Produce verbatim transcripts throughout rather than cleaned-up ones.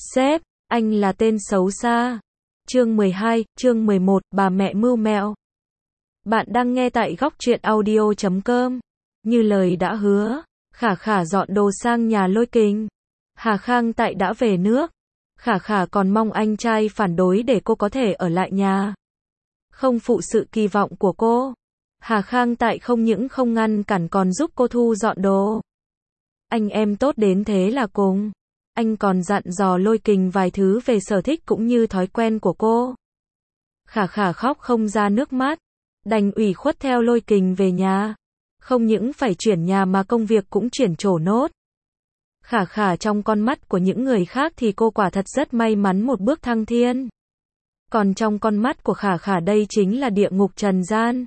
Sếp, anh là tên xấu xa. Chương mười hai, chương mười một, bà mẹ mưu mẹo. Bạn đang nghe tại góc truyện audio chấm com. Như lời đã hứa, Khả Khả dọn đồ sang nhà Lôi Kình. Hà Khang tại đã về nước. Khả Khả còn mong anh trai phản đối để cô có thể ở lại nhà. Không phụ sự kỳ vọng của cô. Hà Khang tại không những không ngăn cản còn giúp cô thu dọn đồ. Anh em tốt đến thế là cùng. Anh còn dặn dò Lôi Kình vài thứ về sở thích cũng như thói quen của cô. Khả Khả khóc không ra nước mắt, đành ủy khuất theo Lôi Kình về nhà. Không những phải chuyển nhà mà công việc cũng chuyển trổ nốt. Khả Khả trong con mắt của những người khác thì cô quả thật rất may mắn một bước thăng thiên. Còn trong con mắt của Khả Khả đây chính là địa ngục trần gian.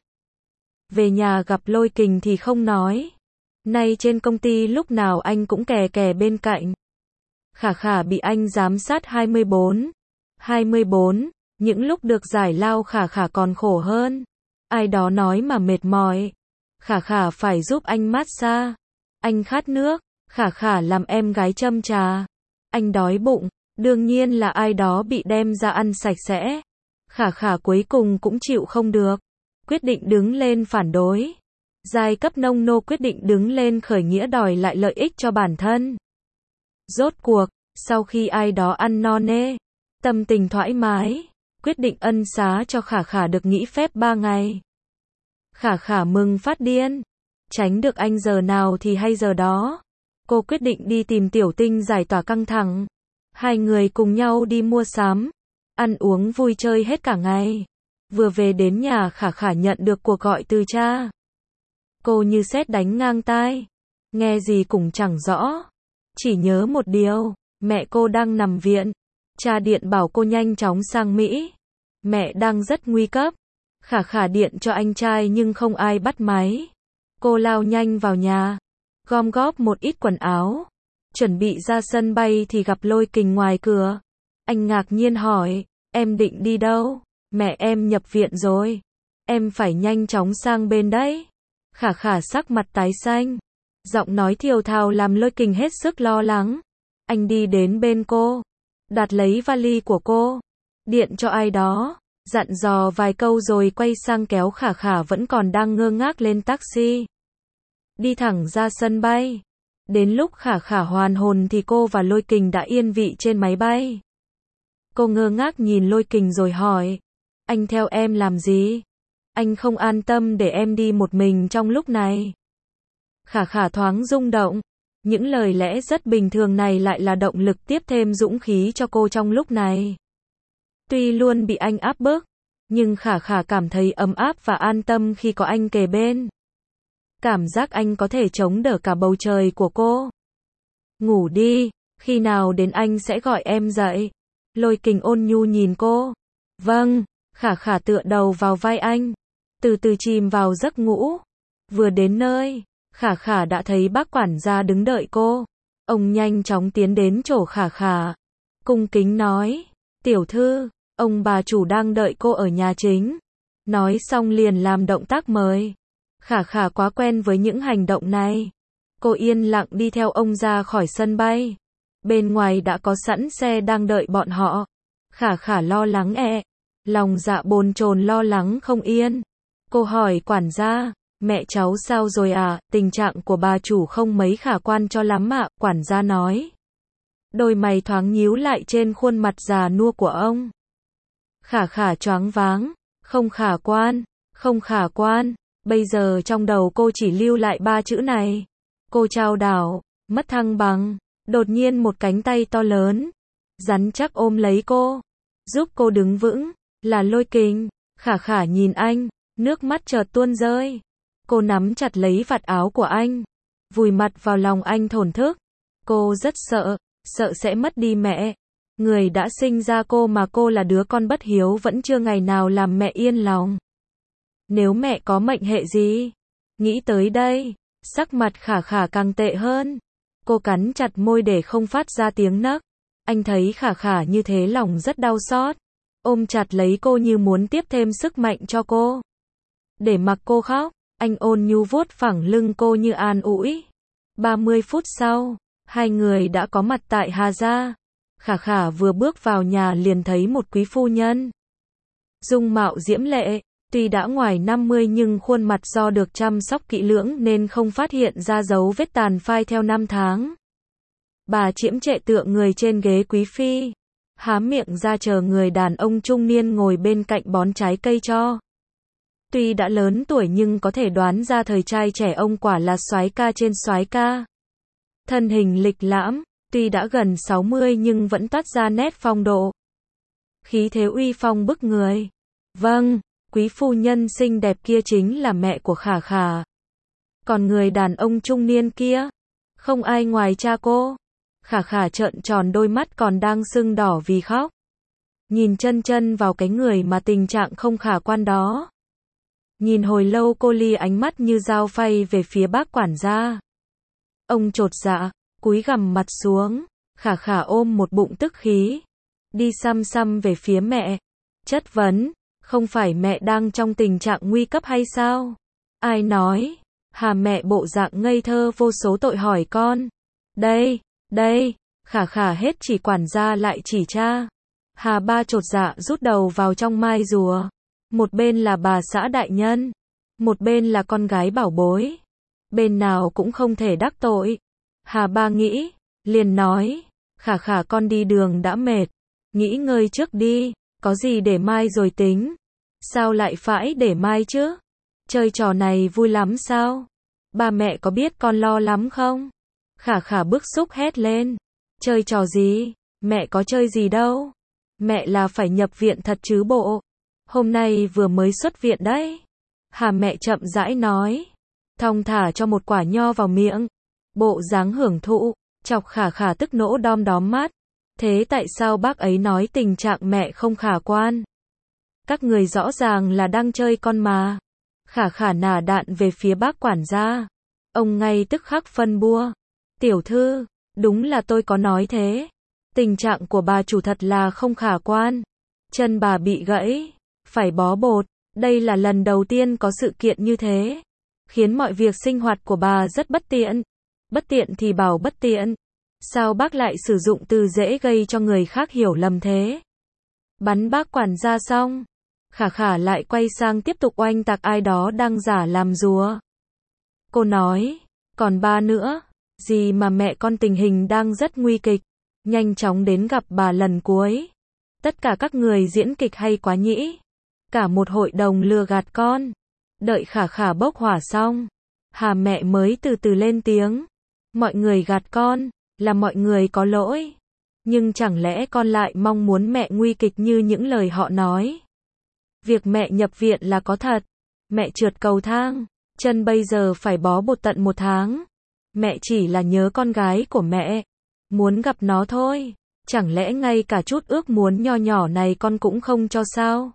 Về nhà gặp Lôi Kình thì không nói. Nay trên công ty lúc nào anh cũng kè kè bên cạnh. Khả Khả bị anh giám sát hai mươi bốn. hai mươi bốn, những lúc được giải lao Khả Khả còn khổ hơn. Ai đó nói mà mệt mỏi. Khả Khả phải giúp anh massage. Anh khát nước, Khả Khả làm em gái châm trà. Anh đói bụng, đương nhiên là ai đó bị đem ra ăn sạch sẽ. Khả Khả cuối cùng cũng chịu không được. Quyết định đứng lên phản đối. Giai cấp nông nô quyết định đứng lên khởi nghĩa đòi lại lợi ích cho bản thân. Rốt cuộc, sau khi ai đó ăn no nê, tâm tình thoải mái, quyết định ân xá cho Khả Khả được nghỉ phép ba ngày. Khả Khả mừng phát điên, tránh được anh giờ nào thì hay giờ đó. Cô quyết định đi tìm Tiểu Tinh giải tỏa căng thẳng. Hai người cùng nhau đi mua sắm, ăn uống vui chơi hết cả ngày. Vừa về đến nhà Khả Khả nhận được cuộc gọi từ cha. Cô như sét đánh ngang tai, nghe gì cũng chẳng rõ. Chỉ nhớ một điều, mẹ cô đang nằm viện. Cha điện bảo cô nhanh chóng sang Mỹ. Mẹ đang rất nguy cấp. Khả Khả điện cho anh trai nhưng không ai bắt máy. Cô lao nhanh vào nhà, gom góp một ít quần áo, chuẩn bị ra sân bay thì gặp Lôi Kình ngoài cửa. Anh ngạc nhiên hỏi, em định đi đâu? Mẹ em nhập viện rồi. Em phải nhanh chóng sang bên đấy. Khả Khả sắc mặt tái xanh. Giọng nói thiều thào làm Lôi Kình hết sức lo lắng. Anh đi đến bên cô, đặt lấy vali của cô, điện cho ai đó, dặn dò vài câu rồi quay sang kéo Khả Khả vẫn còn đang ngơ ngác lên taxi. Đi thẳng ra sân bay. Đến lúc Khả Khả hoàn hồn thì cô và Lôi Kình đã yên vị trên máy bay. Cô ngơ ngác nhìn Lôi Kình rồi hỏi, anh theo em làm gì? Anh không an tâm để em đi một mình trong lúc này. Khả Khả thoáng rung động. Những lời lẽ rất bình thường này lại là động lực tiếp thêm dũng khí cho cô trong lúc này. Tuy luôn bị anh áp bức, nhưng Khả Khả cảm thấy ấm áp và an tâm khi có anh kề bên. Cảm giác anh có thể chống đỡ cả bầu trời của cô. Ngủ đi, khi nào đến anh sẽ gọi em dậy. Lôi Kình ôn nhu nhìn cô. Vâng, Khả Khả tựa đầu vào vai anh, từ từ chìm vào giấc ngủ. Vừa đến nơi, Khả Khả đã thấy bác quản gia đứng đợi cô. Ông nhanh chóng tiến đến chỗ Khả Khả, cung kính nói, tiểu thư, ông bà chủ đang đợi cô ở nhà chính. Nói xong liền làm động tác mời. Khả Khả quá quen với những hành động này. Cô yên lặng đi theo ông ra khỏi sân bay. Bên ngoài đã có sẵn xe đang đợi bọn họ. Khả Khả lo lắng ẹ, lòng dạ bồn chồn lo lắng không yên. Cô hỏi quản gia, mẹ cháu sao rồi à, tình trạng của bà chủ không mấy khả quan cho lắm ạ, quản gia nói. Đôi mày thoáng nhíu lại trên khuôn mặt già nua của ông. Khả Khả choáng váng, không khả quan, không khả quan, bây giờ trong đầu cô chỉ lưu lại ba chữ này. Cô chao đảo, mất thăng bằng, đột nhiên một cánh tay to lớn, rắn chắc ôm lấy cô, giúp cô đứng vững, là Lôi Kình. Khả Khả nhìn anh, nước mắt chợt tuôn rơi. Cô nắm chặt lấy vạt áo của anh, vùi mặt vào lòng anh thổn thức. Cô rất sợ, sợ sẽ mất đi mẹ. Người đã sinh ra cô mà cô là đứa con bất hiếu vẫn chưa ngày nào làm mẹ yên lòng. Nếu mẹ có mệnh hệ gì? Nghĩ tới đây, sắc mặt Khả Khả càng tệ hơn. Cô cắn chặt môi để không phát ra tiếng nấc. Anh thấy Khả Khả như thế lòng rất đau xót, ôm chặt lấy cô như muốn tiếp thêm sức mạnh cho cô. Để mặc cô khóc, anh ôn nhu vuốt phẳng lưng cô như an ủi. ba mươi phút sau, hai người đã có mặt tại Hà Gia. Khả khả vừa bước vào nhà liền thấy một quý phu nhân. Dung mạo diễm lệ, tuy đã ngoài năm mươi nhưng khuôn mặt do được chăm sóc kỹ lưỡng nên không phát hiện ra dấu vết tàn phai theo năm tháng. Bà chiếm trệ tựa người trên ghế quý phi, há miệng ra chờ người đàn ông trung niên ngồi bên cạnh bón trái cây cho. Tuy đã lớn tuổi nhưng có thể đoán ra thời trai trẻ ông quả là soái ca trên soái ca. Thân hình lịch lãm, tuy đã gần sáu mươi nhưng vẫn toát ra nét phong độ. Khí thế uy phong bức người. Vâng, quý phu nhân xinh đẹp kia chính là mẹ của Khả Khả. Còn người đàn ông trung niên kia, không ai ngoài cha cô. Khả Khả trợn tròn đôi mắt còn đang sưng đỏ vì khóc. Nhìn chân chân vào cái người mà tình trạng không khả quan đó. Nhìn hồi lâu cô ly ánh mắt như dao phay về phía bác quản gia. Ông chột dạ, cúi gằm mặt xuống. Khả Khả ôm một bụng tức khí, đi xăm xăm về phía mẹ, chất vấn, không phải mẹ đang trong tình trạng nguy cấp hay sao? Ai nói? Hà mẹ bộ dạng ngây thơ vô số tội hỏi con. Đây, đây, Khả Khả hết chỉ quản gia lại chỉ cha. Hà ba chột dạ rút đầu vào trong mai rùa. Một bên là bà xã đại nhân, một bên là con gái bảo bối. Bên nào cũng không thể đắc tội. Hà ba nghĩ, liền nói, Khả Khả con đi đường đã mệt, nghỉ ngơi trước đi, có gì để mai rồi tính. Sao lại phải để mai chứ? Chơi trò này vui lắm sao? Ba mẹ có biết con lo lắm không? Khả Khả bức xúc hét lên. Chơi trò gì? Mẹ có chơi gì đâu. Mẹ là phải nhập viện thật chứ bộ. Hôm nay vừa mới xuất viện đấy. Hà mẹ chậm rãi nói. Thong thả cho một quả nho vào miệng. Bộ dáng hưởng thụ, chọc Khả Khả tức nỗ đom đóm mắt. Thế tại sao bác ấy nói tình trạng mẹ không khả quan? Các người rõ ràng là đang chơi con mà. Khả Khả nả đạn về phía bác quản gia. Ông ngay tức khắc phân bua. Tiểu thư, đúng là tôi có nói thế. Tình trạng của bà chủ thật là không khả quan. Chân bà bị gãy, phải bó bột. Đây là lần đầu tiên có sự kiện như thế. Khiến mọi việc sinh hoạt của bà rất bất tiện. Bất tiện thì bảo bất tiện. Sao bác lại sử dụng từ dễ gây cho người khác hiểu lầm thế? Bắn bác quản gia xong, Khả Khả lại quay sang tiếp tục oanh tạc ai đó đang giả làm rùa. Cô nói, còn ba nữa, gì mà mẹ con tình hình đang rất nguy kịch, nhanh chóng đến gặp bà lần cuối. Tất cả các người diễn kịch hay quá nhỉ? Cả một hội đồng lừa gạt con. Đợi Khả Khả bốc hỏa xong, Hà mẹ mới từ từ lên tiếng. Mọi người gạt con, là mọi người có lỗi. Nhưng chẳng lẽ con lại mong muốn mẹ nguy kịch như những lời họ nói? Việc mẹ nhập viện là có thật. Mẹ trượt cầu thang, chân bây giờ phải bó bột tận một tháng. Mẹ chỉ là nhớ con gái của mẹ, muốn gặp nó thôi. Chẳng lẽ ngay cả chút ước muốn nho nhỏ này con cũng không cho sao?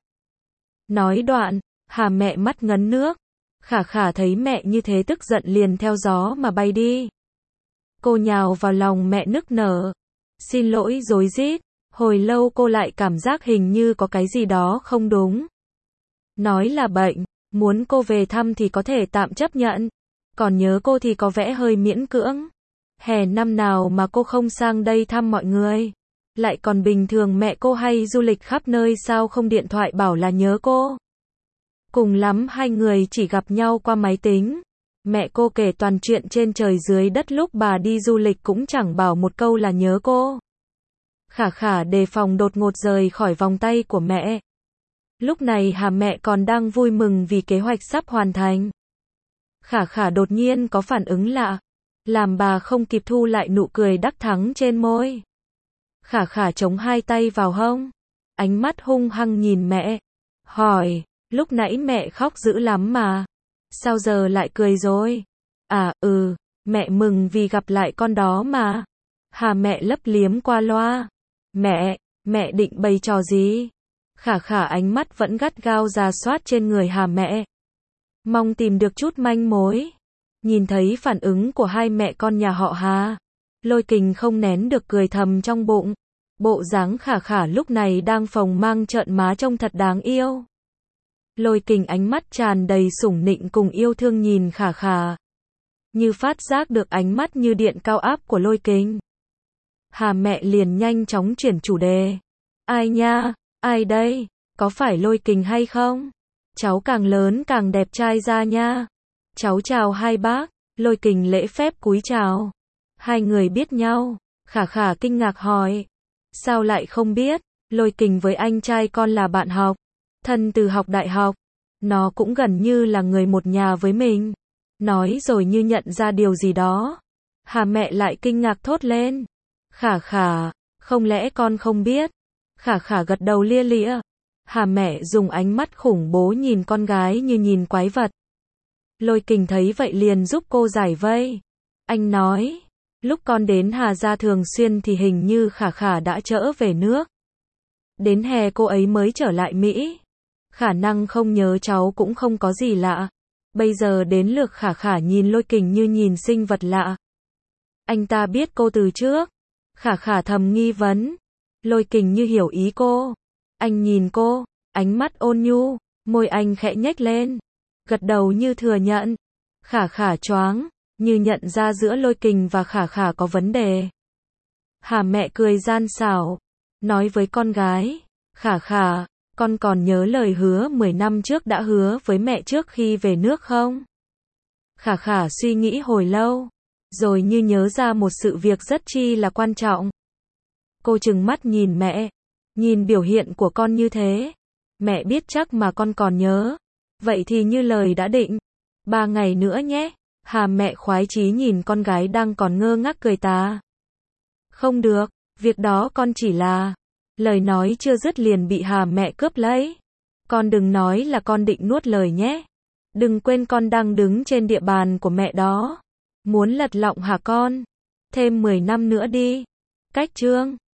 Nói đoạn, Hà mẹ mắt ngấn nước. Khả Khả thấy mẹ như thế tức giận liền theo gió mà bay đi. Cô nhào vào lòng mẹ nức nở. Xin lỗi rối rít. Hồi lâu cô lại cảm giác hình như có cái gì đó không đúng. Nói là bệnh, muốn cô về thăm thì có thể tạm chấp nhận. Còn nhớ cô thì có vẻ hơi miễn cưỡng. Hè năm nào mà cô không sang đây thăm mọi người. Lại còn bình thường mẹ cô hay du lịch khắp nơi sao không điện thoại bảo là nhớ cô. Cùng lắm hai người chỉ gặp nhau qua máy tính. Mẹ cô kể toàn chuyện trên trời dưới đất lúc bà đi du lịch cũng chẳng bảo một câu là nhớ cô. Khả Khả đề phòng đột ngột rời khỏi vòng tay của mẹ. Lúc này Hà mẹ còn đang vui mừng vì kế hoạch sắp hoàn thành. Khả Khả đột nhiên có phản ứng lạ, làm bà không kịp thu lại nụ cười đắc thắng trên môi. Khả Khả chống hai tay vào hông, ánh mắt hung hăng nhìn mẹ, hỏi, lúc nãy mẹ khóc dữ lắm mà, sao giờ lại cười rồi? À, ừ, mẹ mừng vì gặp lại con đó mà. Hà mẹ lấp liếm qua loa. Mẹ, mẹ định bày trò gì? Khả Khả ánh mắt vẫn gắt gao rà soát trên người Hà mẹ, mong tìm được chút manh mối. Nhìn thấy phản ứng của hai mẹ con nhà họ Hà, Lôi Kình không nén được cười thầm trong bụng. Bộ dáng Khả Khả lúc này đang phồng mang trợn má trông thật đáng yêu. Lôi Kình ánh mắt tràn đầy sủng nịnh cùng yêu thương nhìn Khả Khả, như phát giác được ánh mắt như điện cao áp của Lôi Kình. Hà mẹ liền nhanh chóng chuyển chủ đề. Ai nha, ai đây, có phải Lôi Kình hay không? Cháu càng lớn càng đẹp trai ra nha. Cháu chào hai bác, Lôi Kình lễ phép cúi chào. Hai người biết nhau, Khả Khả kinh ngạc hỏi. Sao lại không biết, Lôi Kình với anh trai con là bạn học, thân từ học đại học. Nó cũng gần như là người một nhà với mình. Nói rồi như nhận ra điều gì đó. Hà mẹ lại kinh ngạc thốt lên. Khả Khả, không lẽ con không biết? Khả Khả gật đầu lia lịa. Hà mẹ dùng ánh mắt khủng bố nhìn con gái như nhìn quái vật. Lôi Kình thấy vậy liền giúp cô giải vây. Anh nói, lúc con đến Hà Gia thường xuyên thì hình như Khả Khả đã trở về nước. Đến hè cô ấy mới trở lại Mỹ. Khả năng không nhớ cháu cũng không có gì lạ. Bây giờ đến lượt Khả Khả nhìn Lôi Kình như nhìn sinh vật lạ. Anh ta biết cô từ trước. Khả Khả thầm nghi vấn. Lôi Kình như hiểu ý cô. Anh nhìn cô, ánh mắt ôn nhu, môi anh khẽ nhếch lên. Gật đầu như thừa nhận. Khả Khả choáng, như nhận ra giữa Lôi Kình và Khả Khả có vấn đề. Hà mẹ cười gian xảo, nói với con gái. Khả Khả, con còn nhớ lời hứa mười năm trước đã hứa với mẹ trước khi về nước không? Khả Khả suy nghĩ hồi lâu, rồi như nhớ ra một sự việc rất chi là quan trọng. Cô trừng mắt nhìn mẹ, nhìn biểu hiện của con như thế. Mẹ biết chắc mà con còn nhớ. Vậy thì như lời đã định. Ba ngày nữa nhé. Hà mẹ khoái chí nhìn con gái đang còn ngơ ngác cười tà. Không được, việc đó con chỉ là... Lời nói chưa dứt liền bị Hà mẹ cướp lấy. Con đừng nói là con định nuốt lời nhé. Đừng quên con đang đứng trên địa bàn của mẹ đó. Muốn lật lọng hả con? Thêm mười năm nữa đi. Cách chương